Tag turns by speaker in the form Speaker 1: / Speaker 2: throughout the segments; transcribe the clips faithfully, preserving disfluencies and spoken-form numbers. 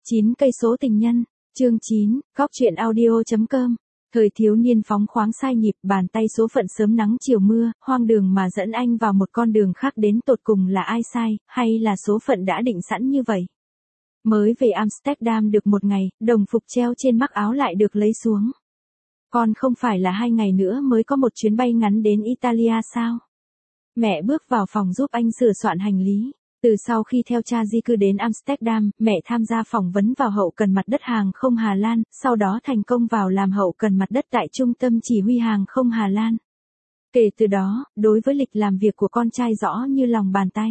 Speaker 1: chín cây số tình nhân, chương chín, góc truyện audio chấm com. Thời thiếu niên phóng khoáng sai nhịp, bàn tay số phận sớm nắng chiều mưa, hoang đường mà dẫn anh vào một con đường khác, đến tột cùng là ai sai, hay là số phận đã định sẵn như vậy? Mới về Amsterdam được một ngày, đồng phục treo trên mắc áo lại được lấy xuống. Còn không phải là hai ngày nữa mới có một chuyến bay ngắn đến Italia sao? Mẹ bước vào phòng giúp anh sửa soạn hành lý. Từ sau khi theo cha di cư đến Amsterdam, mẹ tham gia phỏng vấn vào hậu cần mặt đất hàng không Hà Lan, sau đó thành công vào làm hậu cần mặt đất tại Trung tâm Chỉ huy Hàng không Hà Lan. Kể từ đó, đối với lịch làm việc của con trai rõ như lòng bàn tay.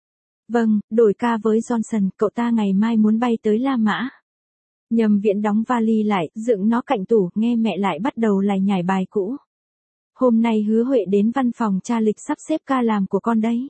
Speaker 1: Vâng, đổi ca với Johnson, cậu ta ngày mai muốn bay tới La Mã. Nhâm Viễn đóng vali lại, dựng nó cạnh tủ, nghe mẹ lại bắt đầu lải nhải bài cũ. Hôm nay Hứa Huệ đến văn phòng tra lịch sắp xếp ca làm của con đấy.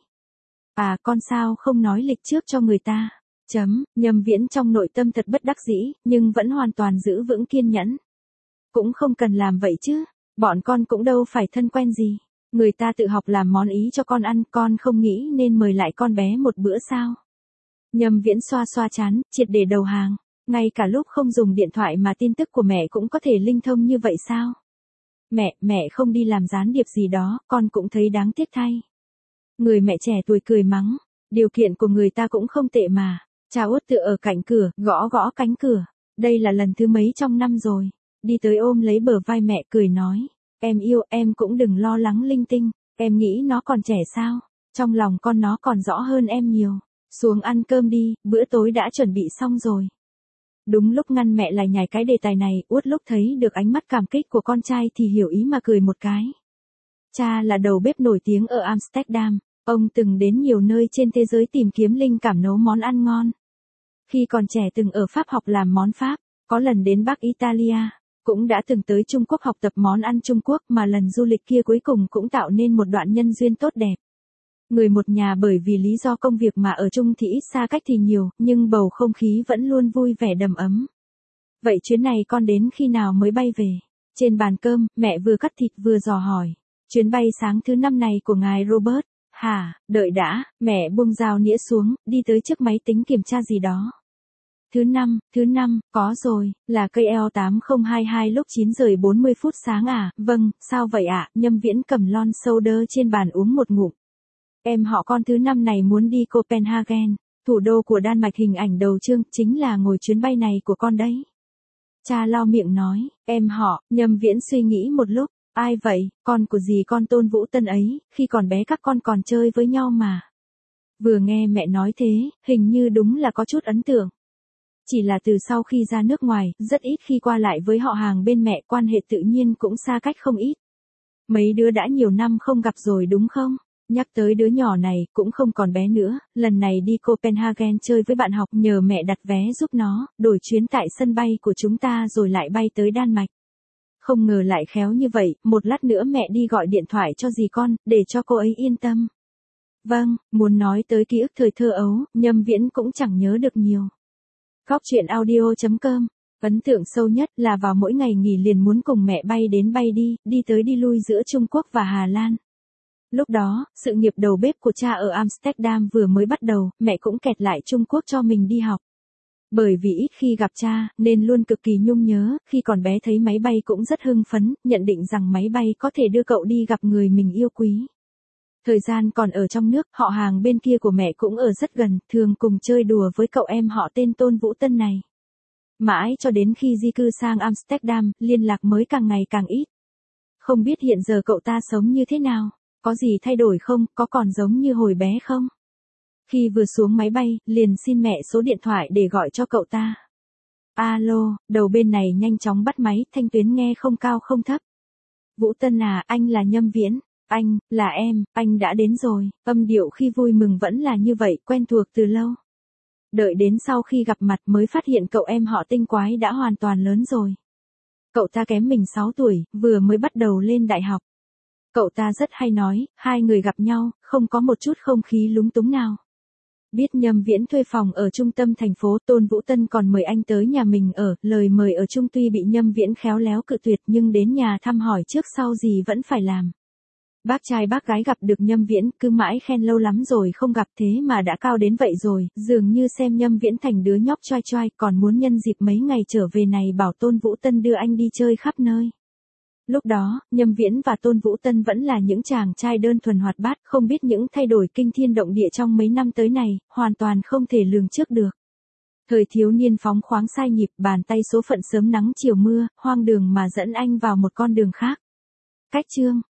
Speaker 1: À, con sao không nói lịch trước cho người ta? Chấm, Nhâm Viễn trong nội tâm thật bất đắc dĩ, nhưng vẫn hoàn toàn giữ vững kiên nhẫn. Cũng không cần làm vậy chứ, bọn con cũng đâu phải thân quen gì. Người ta tự học làm món Ý cho con ăn, con không nghĩ nên mời lại con bé một bữa sao? Nhâm Viễn xoa xoa trán, triệt để đầu hàng. Ngay cả lúc không dùng điện thoại mà tin tức của mẹ cũng có thể linh thông như vậy sao? Mẹ, mẹ không đi làm gián điệp gì đó, con cũng thấy đáng tiếc thay. Người mẹ trẻ tuổi cười mắng, điều kiện của người ta cũng không tệ mà. Cha Út tựa ở cạnh cửa, gõ gõ cánh cửa. Đây là lần thứ mấy trong năm rồi. Đi tới ôm lấy bờ vai mẹ cười nói, em yêu, em cũng đừng lo lắng linh tinh. Em nghĩ nó còn trẻ sao? Trong lòng con nó còn rõ hơn em nhiều. Xuống ăn cơm đi, bữa tối đã chuẩn bị xong rồi. Đúng lúc ngăn mẹ lại nhảy cái đề tài này, Út lúc thấy được ánh mắt cảm kích của con trai thì hiểu ý mà cười một cái. Cha là đầu bếp nổi tiếng ở Amsterdam, ông từng đến nhiều nơi trên thế giới tìm kiếm linh cảm nấu món ăn ngon. Khi còn trẻ từng ở Pháp học làm món Pháp, có lần đến Bắc Italia, cũng đã từng tới Trung Quốc học tập món ăn Trung Quốc, mà lần du lịch kia cuối cùng cũng tạo nên một đoạn nhân duyên tốt đẹp. Người một nhà bởi vì lý do công việc mà ở chung thì ít, xa cách thì nhiều, nhưng bầu không khí vẫn luôn vui vẻ đầm ấm. Vậy chuyến này con đến khi nào mới bay về? Trên bàn cơm, mẹ vừa cắt thịt vừa dò hỏi. Chuyến bay sáng thứ năm này của ngài Robert. Hả, đợi đã, mẹ buông dao nĩa xuống, đi tới trước máy tính kiểm tra gì đó. Thứ năm, thứ năm, có rồi, là cây L tám không hai hai lúc chín giờ bốn mươi phút sáng à? Vâng, sao vậy ạ? Nhâm Viễn cầm lon soda trên bàn uống một ngụm. Em họ con thứ năm này muốn đi Copenhagen, thủ đô của Đan Mạch, hình ảnh đầu chương chính là ngồi chuyến bay này của con đấy. Cha lau miệng nói, em họ. Nhâm Viễn suy nghĩ một lúc, ai vậy? Con của dì con Tôn Vũ Tân ấy, khi còn bé các con còn chơi với nhau mà. Vừa nghe mẹ nói thế, hình như đúng là có chút ấn tượng. Chỉ là từ sau khi ra nước ngoài, rất ít khi qua lại với họ hàng bên mẹ, quan hệ tự nhiên cũng xa cách không ít. Mấy đứa đã nhiều năm không gặp rồi đúng không? Nhắc tới đứa nhỏ này, cũng không còn bé nữa, lần này đi Copenhagen chơi với bạn học, nhờ mẹ đặt vé giúp nó, đổi chuyến tại sân bay của chúng ta rồi lại bay tới Đan Mạch. Không ngờ lại khéo như vậy, một lát nữa mẹ đi gọi điện thoại cho dì con, để cho cô ấy yên tâm. Vâng, muốn nói tới ký ức thời thơ ấu, Nhâm Viễn cũng chẳng nhớ được nhiều. Góc truyện audio chấm com. Ấn tượng sâu nhất là vào mỗi ngày nghỉ liền muốn cùng mẹ bay đến bay đi, đi tới đi lui giữa Trung Quốc và Hà Lan. Lúc đó, sự nghiệp đầu bếp của cha ở Amsterdam vừa mới bắt đầu, mẹ cũng kẹt lại Trung Quốc cho mình đi học. Bởi vì ít khi gặp cha, nên luôn cực kỳ nhung nhớ, khi còn bé thấy máy bay cũng rất hưng phấn, nhận định rằng máy bay có thể đưa cậu đi gặp người mình yêu quý. Thời gian còn ở trong nước, họ hàng bên kia của mẹ cũng ở rất gần, thường cùng chơi đùa với cậu em họ tên Tôn Vũ Tân này. Mãi cho đến khi di cư sang Amsterdam, liên lạc mới càng ngày càng ít. Không biết hiện giờ cậu ta sống như thế nào? Có gì thay đổi không, có còn giống như hồi bé không? Khi vừa xuống máy bay, liền xin mẹ số điện thoại để gọi cho cậu ta. Alo, đầu bên này nhanh chóng bắt máy, thanh tuyến nghe không cao không thấp. Vũ Tân à, anh là Nhâm Viễn. Anh, là em, anh đã đến rồi. Âm điệu khi vui mừng vẫn là như vậy, quen thuộc từ lâu. Đợi đến sau khi gặp mặt mới phát hiện cậu em họ tinh quái đã hoàn toàn lớn rồi. Cậu ta kém mình sáu tuổi, vừa mới bắt đầu lên đại học. Cậu ta rất hay nói, hai người gặp nhau, không có một chút không khí lúng túng nào. Biết Nhâm Viễn thuê phòng ở trung tâm thành phố, Tôn Vũ Tân còn mời anh tới nhà mình ở, lời mời ở chung tuy bị Nhâm Viễn khéo léo cự tuyệt nhưng đến nhà thăm hỏi trước sau gì vẫn phải làm. Bác trai bác gái gặp được Nhâm Viễn, cứ mãi khen lâu lắm rồi không gặp thế mà đã cao đến vậy rồi, dường như xem Nhâm Viễn thành đứa nhóc choai choai, còn muốn nhân dịp mấy ngày trở về này bảo Tôn Vũ Tân đưa anh đi chơi khắp nơi. Lúc đó, Nhâm Viễn và Tôn Vũ Tân vẫn là những chàng trai đơn thuần hoạt bát, không biết những thay đổi kinh thiên động địa trong mấy năm tới này, hoàn toàn không thể lường trước được. Thời thiếu niên phóng khoáng sai nhịp, bàn tay số phận sớm nắng chiều mưa, hoang đường mà dẫn anh vào một con đường khác. Cách chương